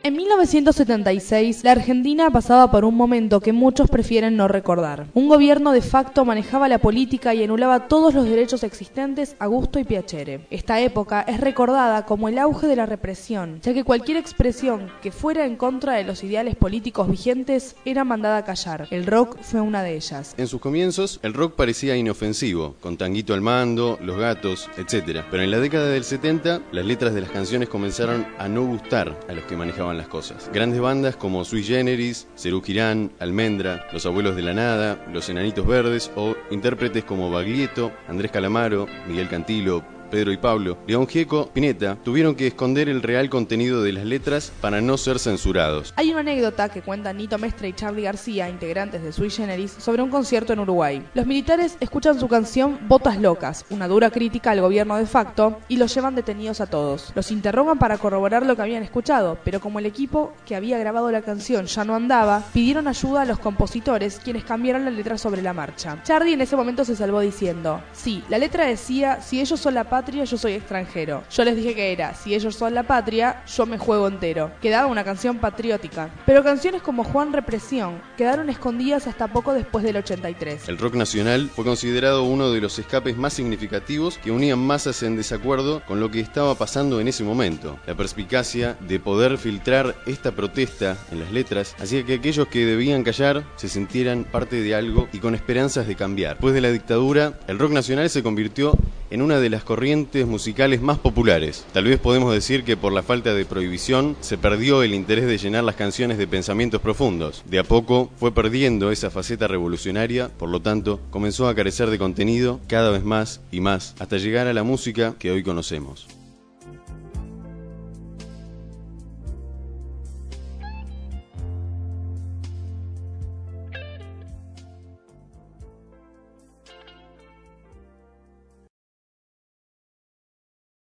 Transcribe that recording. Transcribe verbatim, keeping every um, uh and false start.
En mil novecientos setenta y seis, la Argentina pasaba por un momento que muchos prefieren no recordar. Un gobierno de facto manejaba la política y anulaba todos los derechos existentes a gusto y piacere. Esta época es recordada como el auge de la represión, ya que cualquier expresión que fuera en contra de los ideales políticos vigentes era mandada a callar. El rock fue una de ellas. En sus comienzos, el rock parecía inofensivo, con Tanguito al mando, Los Gatos, etcétera. Pero en la década del setenta, las letras de las canciones comenzaron a no gustar a los que manejaban las cosas. Grandes bandas como Sui Generis, Serú Girán, Almendra, Los Abuelos de la Nada, Los Enanitos Verdes o intérpretes como Baglietto, Andrés Calamaro, Miguel Cantilo, Pedro y Pablo, León Gieco, Spinetta, tuvieron que esconder el real contenido de las letras para no ser censurados. Hay una anécdota que cuentan Nito Mestre y Charly García, integrantes de Sui Generis, sobre un concierto en Uruguay. Los militares escuchan su canción Botas Locas, una dura crítica al gobierno de facto, y los llevan detenidos a todos. Los interrogan para corroborar lo que habían escuchado, pero como el equipo que había grabado la canción ya no andaba, pidieron ayuda a los compositores, quienes cambiaron la letra sobre la marcha. Charly en ese momento se salvó diciendo: sí, la letra decía, si ellos son la patria, yo soy extranjero. Yo les dije que era, si ellos son la patria, yo me juego entero. Quedaba una canción patriótica. Pero canciones como Juan Represión quedaron escondidas hasta poco después del ochenta y tres. El rock nacional fue considerado uno de los escapes más significativos que unían masas en desacuerdo con lo que estaba pasando en ese momento. La perspicacia de poder filtrar esta protesta en las letras hacía que aquellos que debían callar se sintieran parte de algo y con esperanzas de cambiar. Después de la dictadura, el rock nacional se convirtió en una de las corrientes musicales más populares. Tal vez podemos decir que por la falta de prohibición se perdió el interés de llenar las canciones de pensamientos profundos. De a poco fue perdiendo esa faceta revolucionaria, por lo tanto comenzó a carecer de contenido cada vez más y más, hasta llegar a la música que hoy conocemos.